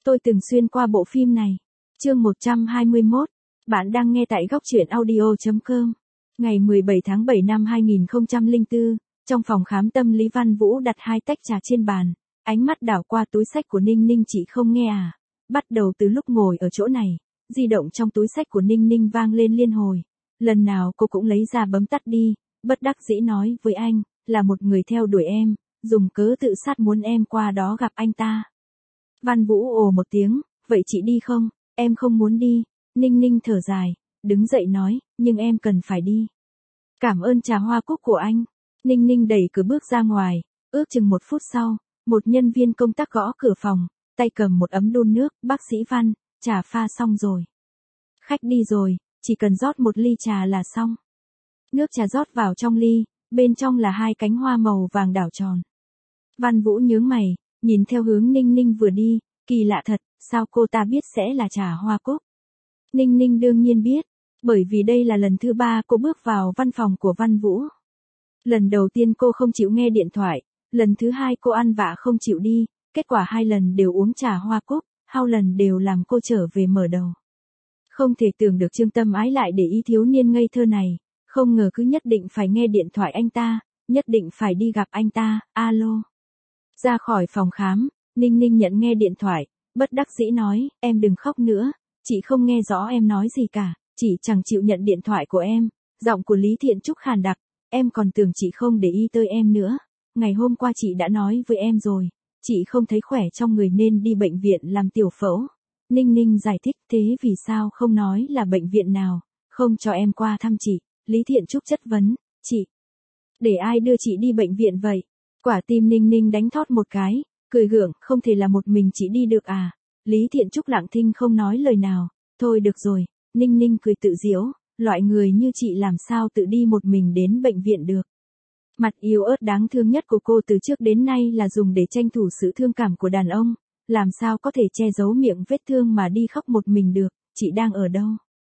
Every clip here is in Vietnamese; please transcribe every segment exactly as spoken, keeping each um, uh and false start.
Tôi từng xuyên qua bộ phim này. Chương một trăm hai mươi mốt. Bạn đang nghe tại góc truyện audio chấm com. Ngày mười bảy tháng bảy năm hai nghìn không trăm lẻ bốn, trong phòng khám tâm lý Văn Vũ đặt hai tách trà trên bàn, ánh mắt đảo qua túi xách của Ninh Ninh. Chị không nghe à? Bắt đầu từ lúc ngồi ở chỗ này, di động trong túi xách của Ninh Ninh vang lên liên hồi. Lần nào cô cũng lấy ra bấm tắt đi, bất đắc dĩ nói với anh, là một người theo đuổi em, dùng cớ tự sát muốn em qua đó gặp anh ta. Văn Vũ ồ một tiếng, vậy chị đi không? Em không muốn đi. Ninh Ninh thở dài, đứng dậy nói, nhưng em cần phải đi. Cảm ơn trà hoa cúc của anh. Ninh Ninh đẩy cửa bước ra ngoài, ước chừng một phút sau, một nhân viên công tác gõ cửa phòng, tay cầm một ấm đun nước. Bác sĩ Văn, trà pha xong rồi. Khách đi rồi, chỉ cần rót một ly trà là xong. Nước trà rót vào trong ly, bên trong là hai cánh hoa màu vàng đảo tròn. Văn Vũ nhướng mày, nhìn theo hướng Ninh Ninh vừa đi, kỳ lạ thật, sao cô ta biết sẽ là trà hoa cúc? Ninh Ninh đương nhiên biết, bởi vì đây là lần thứ ba cô bước vào văn phòng của Văn Vũ. Lần đầu tiên cô không chịu nghe điện thoại, lần thứ hai cô ăn vạ không chịu đi, kết quả hai lần đều uống trà hoa cúc, hai lần đều làm cô trở về mở đầu. Không thể tưởng được Trương Tâm Ái lại để ý thiếu niên ngây thơ này, không ngờ cứ nhất định phải nghe điện thoại anh ta, nhất định phải đi gặp anh ta. Alo. Ra khỏi phòng khám, Ninh Ninh nhận nghe điện thoại, bất đắc dĩ nói, em đừng khóc nữa, chị không nghe rõ em nói gì cả, chị chẳng chịu nhận điện thoại của em. Giọng của Lý Thiện Trúc khàn đặc, em còn tưởng chị không để ý tới em nữa, ngày hôm qua chị đã nói với em rồi, chị không thấy khỏe trong người nên đi bệnh viện làm tiểu phẫu. Ninh Ninh giải thích, thế vì sao không nói là bệnh viện nào, không cho em qua thăm chị. Lý Thiện Trúc chất vấn, chị, để ai đưa chị đi bệnh viện vậy? Quả tim Ninh Ninh đánh thót một cái, cười gượng, không thể là một mình chị đi được à? Lý Thiện Trúc lặng thinh không nói lời nào. Thôi được rồi, Ninh Ninh cười tự giễu, loại người như chị làm sao tự đi một mình đến bệnh viện được. Mặt yếu ớt đáng thương nhất của cô từ trước đến nay là dùng để tranh thủ sự thương cảm của đàn ông, làm sao có thể che giấu miệng vết thương mà đi khóc một mình được. Chị đang ở đâu?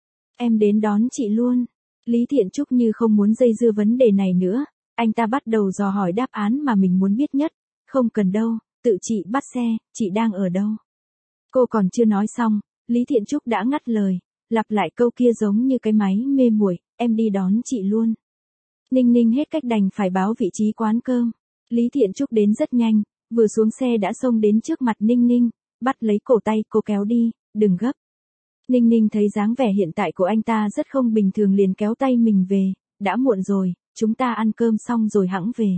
Em đến đón chị luôn. Lý Thiện Trúc như không muốn dây dưa vấn đề này nữa, anh ta bắt đầu dò hỏi đáp án mà mình muốn biết nhất. Không cần đâu, tự chị bắt xe, chị đang ở đâu? Cô còn chưa nói xong, Lý Thiện Trúc đã ngắt lời, lặp lại câu kia giống như cái máy mê muội, em đi đón chị luôn. Ninh Ninh hết cách đành phải báo vị trí quán cơm. Lý Thiện Trúc đến rất nhanh, vừa xuống xe đã xông đến trước mặt Ninh Ninh, bắt lấy cổ tay cô kéo đi, đừng gấp. Ninh Ninh thấy dáng vẻ hiện tại của anh ta rất không bình thường liền kéo tay mình về, đã muộn rồi, chúng ta ăn cơm xong rồi hẵng về.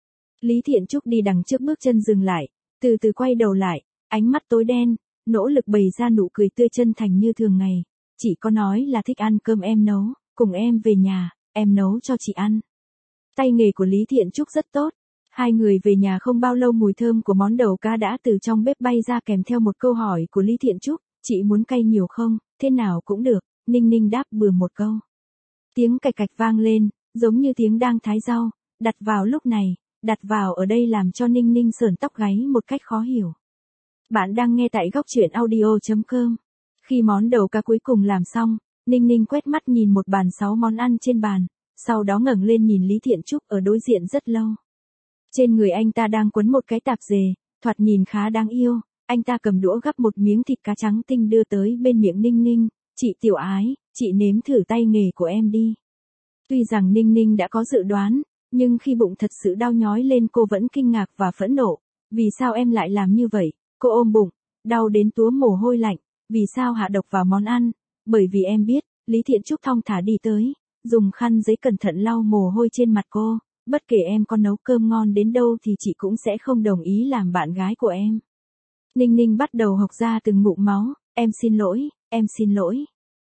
Lý Thiện Trúc đi đằng trước bước chân dừng lại, từ từ quay đầu lại, ánh mắt tối đen, nỗ lực bày ra nụ cười tươi chân thành như thường ngày. Chị có nói là thích ăn cơm em nấu, cùng em về nhà, em nấu cho chị ăn. Tay nghề của Lý Thiện Trúc rất tốt. Hai người về nhà không bao lâu mùi thơm của món đầu cá đã từ trong bếp bay ra kèm theo một câu hỏi của Lý Thiện Trúc, chị muốn cay nhiều không? Thế nào cũng được. Ninh Ninh đáp bừa một câu. Tiếng cạch cạch vang lên, giống như tiếng đang thái rau, đặt vào lúc này, đặt vào ở đây làm cho Ninh Ninh sởn tóc gáy một cách khó hiểu. Bạn đang nghe tại góc truyện audio chấm com. Khi món đầu cá cuối cùng làm xong, Ninh Ninh quét mắt nhìn một bàn sáu món ăn trên bàn, sau đó ngẩng lên nhìn Lý Thiện Trúc ở đối diện rất lâu. Trên người anh ta đang quấn một cái tạp dề, thoạt nhìn khá đáng yêu, anh ta cầm đũa gắp một miếng thịt cá trắng tinh đưa tới bên miệng Ninh Ninh, chị Tiểu Ái, chị nếm thử tay nghề của em đi. Tuy rằng Ninh Ninh đã có dự đoán, nhưng khi bụng thật sự đau nhói lên cô vẫn kinh ngạc và phẫn nộ, vì sao em lại làm như vậy? Cô ôm bụng, đau đến túa mồ hôi lạnh, vì sao hạ độc vào món ăn? Bởi vì em biết, Lý Thiện Trúc thong thả đi tới, dùng khăn giấy cẩn thận lau mồ hôi trên mặt cô, bất kể em có nấu cơm ngon đến đâu thì chị cũng sẽ không đồng ý làm bạn gái của em. Ninh Ninh bắt đầu hộc ra từng ngụm máu, em xin lỗi, em xin lỗi.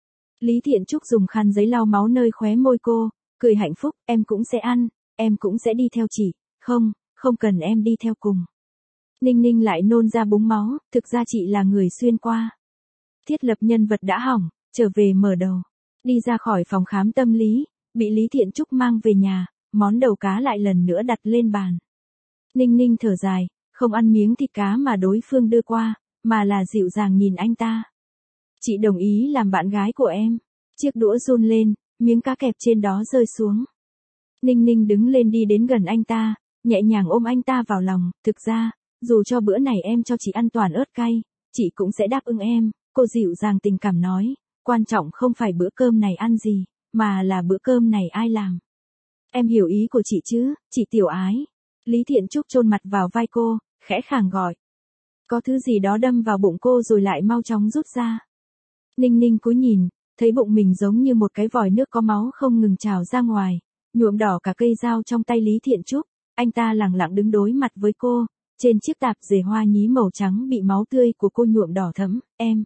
Lý Thiện Trúc dùng khăn giấy lau máu nơi khóe môi cô, cười hạnh phúc, em cũng sẽ ăn, em cũng sẽ đi theo chị, không, không cần em đi theo cùng. Ninh Ninh lại nôn ra búng máu, thực ra chị là người xuyên qua. Thiết lập nhân vật đã hỏng, trở về mở đầu. Đi ra khỏi phòng khám tâm lý, bị Lý Thiện Trúc mang về nhà, món đầu cá lại lần nữa đặt lên bàn. Ninh Ninh thở dài, không ăn miếng thịt cá mà đối phương đưa qua, mà là dịu dàng nhìn anh ta. Chị đồng ý làm bạn gái của em. Chiếc đũa run lên, miếng cá kẹp trên đó rơi xuống. Ninh Ninh đứng lên đi đến gần anh ta, nhẹ nhàng ôm anh ta vào lòng, thực ra, dù cho bữa này em cho chị ăn toàn ớt cay, chị cũng sẽ đáp ứng em, cô dịu dàng tình cảm nói, quan trọng không phải bữa cơm này ăn gì, mà là bữa cơm này ai làm. Em hiểu ý của chị chứ, chị Tiểu Ái. Lý Thiện Trúc chôn mặt vào vai cô, khẽ khàng gọi. Có thứ gì đó đâm vào bụng cô rồi lại mau chóng rút ra. Ninh Ninh cúi nhìn, thấy bụng mình giống như một cái vòi nước có máu không ngừng trào ra ngoài, nhuộm đỏ cả cây dao trong tay Lý Thiện Trúc. Anh ta lẳng lặng đứng đối mặt với cô, trên chiếc tạp dề hoa nhí màu trắng bị máu tươi của cô nhuộm đỏ thẫm. Em,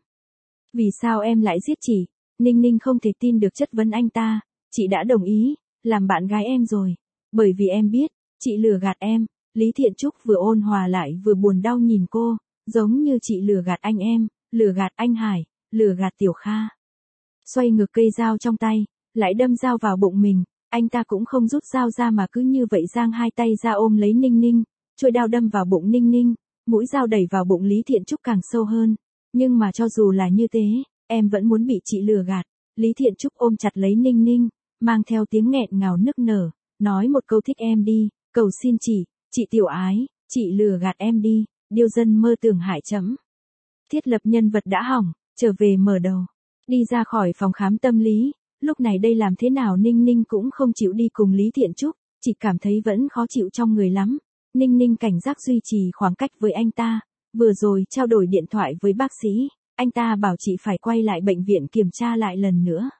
vì sao em lại giết chị? Ninh Ninh không thể tin được chất vấn anh ta. Chị đã đồng ý làm bạn gái em rồi, bởi vì em biết chị lừa gạt em. Lý Thiện Trúc vừa ôn hòa lại vừa buồn đau nhìn cô, giống như chị lừa gạt anh em, lừa gạt anh Hải, lừa gạt Tiểu Kha. Xoay ngược cây dao trong tay, lại đâm dao vào bụng mình. Anh ta cũng không rút dao ra mà cứ như vậy giang hai tay ra ôm lấy Ninh Ninh, chuôi đao đâm vào bụng Ninh Ninh, mũi dao đẩy vào bụng Lý Thiện Trúc càng sâu hơn. Nhưng mà cho dù là như thế, em vẫn muốn bị chị lừa gạt. Lý Thiện Trúc ôm chặt lấy Ninh Ninh, mang theo tiếng nghẹn ngào nức nở, nói một câu thích em đi, cầu xin chị, chị Tiểu Ái, chị lừa gạt em đi, điêu dân mơ tưởng hại chấm. Thiết lập nhân vật đã hỏng, trở về mở đầu. Đi ra khỏi phòng khám tâm lý, lúc này đây làm thế nào Ninh Ninh cũng không chịu đi cùng Lý Thiện Trúc, chỉ cảm thấy vẫn khó chịu trong người lắm. Ninh Ninh cảnh giác duy trì khoảng cách với anh ta, vừa rồi trao đổi điện thoại với bác sĩ, anh ta bảo chị phải quay lại bệnh viện kiểm tra lại lần nữa.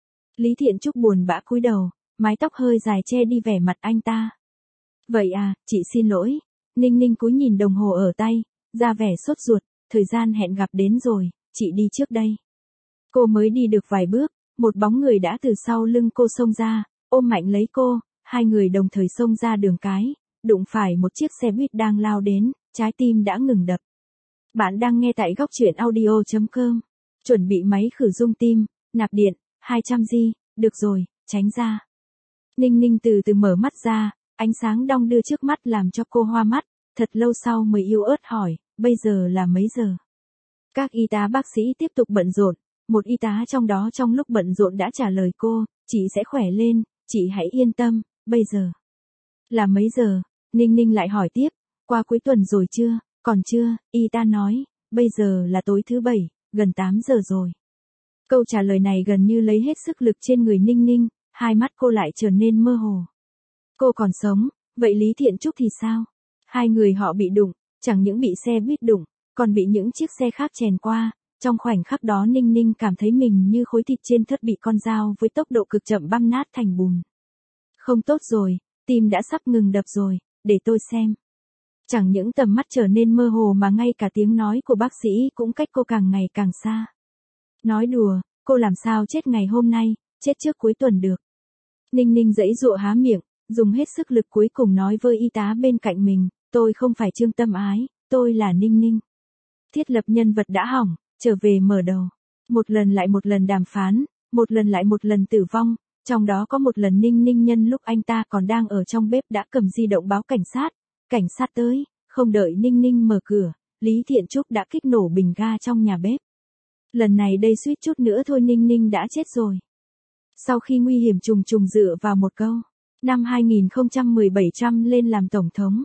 Lý Thiện Trúc buồn bã cúi đầu, mái tóc hơi dài che đi vẻ mặt anh ta. Vậy à, chị xin lỗi. Ninh Ninh cúi nhìn đồng hồ ở tay, ra vẻ sốt ruột, thời gian hẹn gặp đến rồi, chị đi trước đây. Cô mới đi được vài bước, một bóng người đã từ sau lưng cô xông ra, ôm mạnh lấy cô, hai người đồng thời xông ra đường cái, đụng phải một chiếc xe buýt đang lao đến, trái tim đã ngừng đập. Bạn đang nghe tại góc truyện audio chấm com. Chuẩn bị máy khử rung tim, nạp điện, hai trăm gi, được rồi, tránh ra. Ninh Ninh từ từ mở mắt ra, ánh sáng đong đưa trước mắt làm cho cô hoa mắt, thật lâu sau mới yếu ớt hỏi, bây giờ là mấy giờ? Các y tá bác sĩ tiếp tục bận rộn, một y tá trong đó trong lúc bận rộn đã trả lời cô, chị sẽ khỏe lên, chị hãy yên tâm, bây giờ. Là mấy giờ? Ninh Ninh lại hỏi tiếp, qua cuối tuần rồi chưa? Còn chưa, y tá nói, bây giờ là tối thứ bảy, gần tám giờ rồi. Câu trả lời này gần như lấy hết sức lực trên người Ninh Ninh, hai mắt cô lại trở nên mơ hồ. Cô còn sống, vậy Lý Thiện Trúc thì sao? Hai người họ bị đụng, chẳng những bị xe buýt đụng, còn bị những chiếc xe khác chèn qua. Trong khoảnh khắc đó Ninh Ninh cảm thấy mình như khối thịt trên thớt bị con dao với tốc độ cực chậm băm nát thành bùn. Không tốt rồi, tim đã sắp ngừng đập rồi, để tôi xem. Chẳng những tầm mắt trở nên mơ hồ mà ngay cả tiếng nói của bác sĩ cũng cách cô càng ngày càng xa. Nói đùa, cô làm sao chết ngày hôm nay, chết trước cuối tuần được. Ninh Ninh giãy giụa há miệng, dùng hết sức lực cuối cùng nói với y tá bên cạnh mình, tôi không phải Trương Tâm Ái, tôi là Ninh Ninh. Thiết lập nhân vật đã hỏng, trở về mở đầu. Một lần lại một lần đàm phán, một lần lại một lần tử vong, trong đó có một lần Ninh Ninh nhân lúc anh ta còn đang ở trong bếp đã cầm di động báo cảnh sát. Cảnh sát tới, không đợi Ninh Ninh mở cửa, Lý Thiện Trúc đã kích nổ bình ga trong nhà bếp. Lần này đây suýt chút nữa thôi Ninh Ninh đã chết rồi. Sau khi nguy hiểm trùng trùng dựa vào một câu, năm hai nghìn không trăm mười bảy Trump lên làm tổng thống.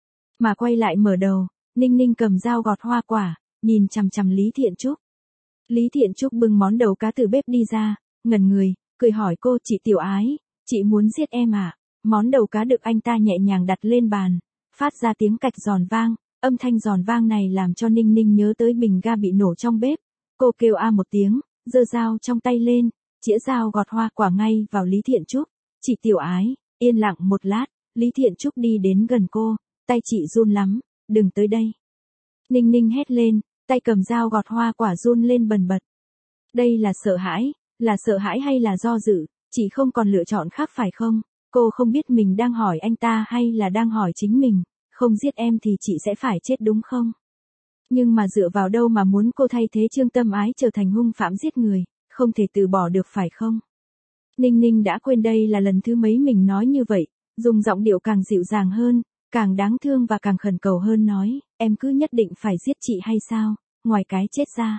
Mà quay lại mở đầu, Ninh Ninh cầm dao gọt hoa quả, nhìn chằm chằm Lý Thiện Trúc. Lý Thiện Trúc bưng món đầu cá từ bếp đi ra, ngẩn người, cười hỏi cô, chị Tiểu Ái, chị muốn giết em à? Món đầu cá được anh ta nhẹ nhàng đặt lên bàn, phát ra tiếng cạch giòn vang, âm thanh giòn vang này làm cho Ninh Ninh nhớ tới bình ga bị nổ trong bếp. Cô kêu a một tiếng, giơ dao trong tay lên, chĩa dao gọt hoa quả ngay vào Lý Thiện Trúc. Chị Tiểu Ái, yên lặng một lát, Lý Thiện Trúc đi đến gần cô, tay chị run lắm, đừng tới đây. Ninh Ninh hét lên, tay cầm dao gọt hoa quả run lên bần bật. Đây là sợ hãi, là sợ hãi hay là do dự, chị không còn lựa chọn khác phải không? Cô không biết mình đang hỏi anh ta hay là đang hỏi chính mình, không giết em thì chị sẽ phải chết đúng không? Nhưng mà dựa vào đâu mà muốn cô thay thế Trương Tâm Ái trở thành hung phạm giết người, không thể từ bỏ được phải không? Ninh Ninh đã quên đây là lần thứ mấy mình nói như vậy, dùng giọng điệu càng dịu dàng hơn, càng đáng thương và càng khẩn cầu hơn nói, em cứ nhất định phải giết chị hay sao, ngoài cái chết ra.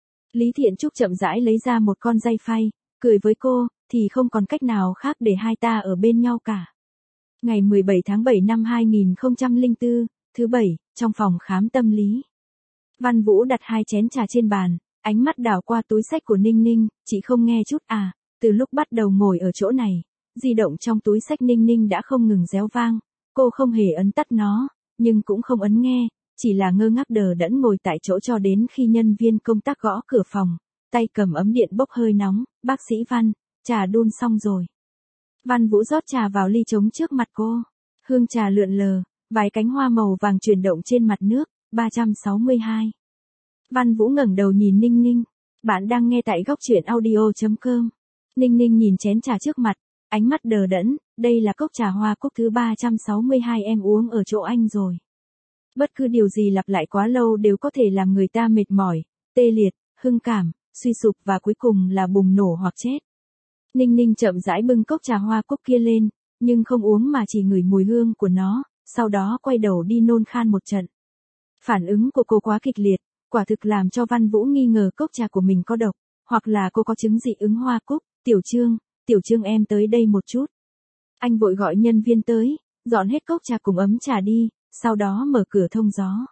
Lý Thiện Trúc chậm rãi lấy ra một con dây phay, cười với cô, thì không còn cách nào khác để hai ta ở bên nhau cả. Ngày mười bảy tháng bảy năm hai nghìn không trăm lẻ bốn, thứ bảy, trong phòng khám tâm lý. Văn Vũ đặt hai chén trà trên bàn, ánh mắt đảo qua túi xách của Ninh Ninh, chị không nghe chút à, từ lúc bắt đầu ngồi ở chỗ này, di động trong túi xách Ninh Ninh đã không ngừng réo vang, cô không hề ấn tắt nó, nhưng cũng không ấn nghe, chỉ là ngơ ngác đờ đẫn ngồi tại chỗ cho đến khi nhân viên công tác gõ cửa phòng, tay cầm ấm điện bốc hơi nóng, bác sĩ Văn, trà đun xong rồi. Văn Vũ rót trà vào ly trống trước mặt cô, hương trà lượn lờ, vài cánh hoa màu vàng chuyển động trên mặt nước, ba trăm sáu mươi hai. Văn Vũ ngẩng đầu nhìn Ninh Ninh, bạn đang nghe tại góc truyện audio.com. Ninh Ninh nhìn chén trà trước mặt, ánh mắt đờ đẫn, đây là cốc trà hoa cúc thứ ba trăm sáu mươi hai em uống ở chỗ anh rồi. Bất cứ điều gì lặp lại quá lâu đều có thể làm người ta mệt mỏi, tê liệt, hưng cảm, suy sụp và cuối cùng là bùng nổ hoặc chết. Ninh Ninh chậm rãi bưng cốc trà hoa cúc kia lên, nhưng không uống mà chỉ ngửi mùi hương của nó, sau đó quay đầu đi nôn khan một trận. Phản ứng của cô quá kịch liệt, quả thực làm cho Văn Vũ nghi ngờ cốc trà của mình có độc, hoặc là cô có chứng dị ứng hoa cúc. Tiểu Trương, Tiểu Trương em tới đây một chút. Anh vội gọi nhân viên tới, dọn hết cốc trà cùng ấm trà đi, sau đó mở cửa thông gió.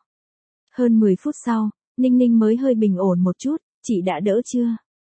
Hơn mười phút sau, Ninh Ninh mới hơi bình ổn một chút, chị đã đỡ chưa?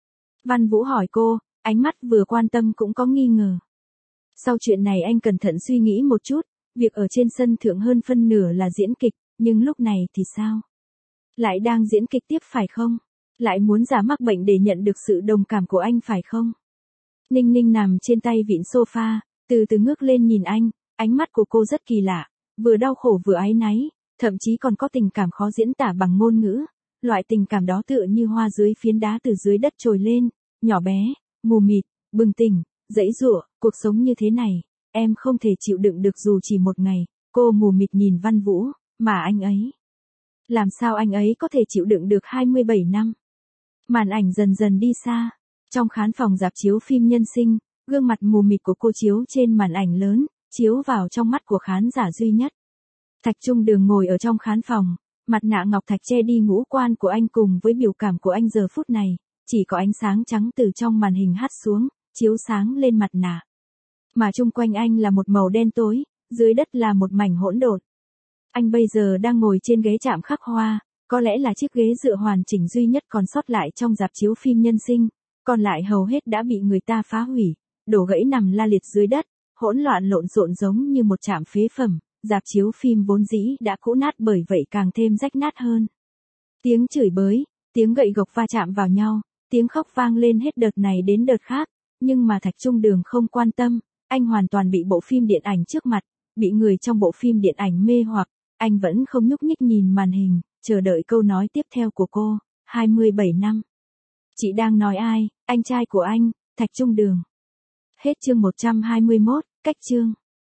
Văn Vũ hỏi cô, ánh mắt vừa quan tâm cũng có nghi ngờ. Sau chuyện này anh cẩn thận suy nghĩ một chút, việc ở trên sân thượng hơn phân nửa là diễn kịch, nhưng lúc này thì sao? Lại đang diễn kịch tiếp phải không? Lại muốn giả mắc bệnh để nhận được sự đồng cảm của anh phải không? Ninh Ninh nằm trên tay vịn sofa, từ từ ngước lên nhìn anh, ánh mắt của cô rất kỳ lạ, vừa đau khổ vừa áy náy, thậm chí còn có tình cảm khó diễn tả bằng ngôn ngữ. Loại tình cảm đó tựa như hoa dưới phiến đá từ dưới đất trồi lên, nhỏ bé, mù mịt, bừng tỉnh, dãy giụa, cuộc sống như thế này, em không thể chịu đựng được dù chỉ một ngày. Cô mù mịt nhìn Văn Vũ, mà anh ấy. Làm sao anh ấy có thể chịu đựng được hai mươi bảy năm? Màn ảnh dần dần đi xa. Trong khán phòng rạp chiếu phim Nhân Sinh, gương mặt mù mịt của cô chiếu trên màn ảnh lớn, chiếu vào trong mắt của khán giả duy nhất. Thạch Trung Đường ngồi ở trong khán phòng, mặt nạ ngọc thạch che đi ngũ quan của anh cùng với biểu cảm của anh giờ phút này, chỉ có ánh sáng trắng từ trong màn hình hắt xuống, chiếu sáng lên mặt nạ. Mà chung quanh anh là một màu đen tối, dưới đất là một mảnh hỗn độn. Anh bây giờ đang ngồi trên ghế chạm khắc hoa, có lẽ là chiếc ghế dựa hoàn chỉnh duy nhất còn sót lại trong rạp chiếu phim Nhân Sinh, còn lại hầu hết đã bị người ta phá hủy, đổ gãy nằm la liệt dưới đất, hỗn loạn lộn xộn giống như một trạm phế phẩm. Rạp chiếu phim vốn dĩ đã cũ nát bởi vậy càng thêm rách nát hơn. Tiếng chửi bới, tiếng gậy gộc va chạm vào nhau, tiếng khóc vang lên hết đợt này đến đợt khác, nhưng mà Thạch Trung Đường không quan tâm, anh hoàn toàn bị bộ phim điện ảnh trước mặt, bị người trong bộ phim điện ảnh mê hoặc, anh vẫn không nhúc nhích nhìn màn hình, chờ đợi câu nói tiếp theo của cô, hai mươi bảy năm. Chị đang nói ai, anh trai của anh, Thạch Trung Đường. Hết chương một trăm hai mươi mốt, cách chương.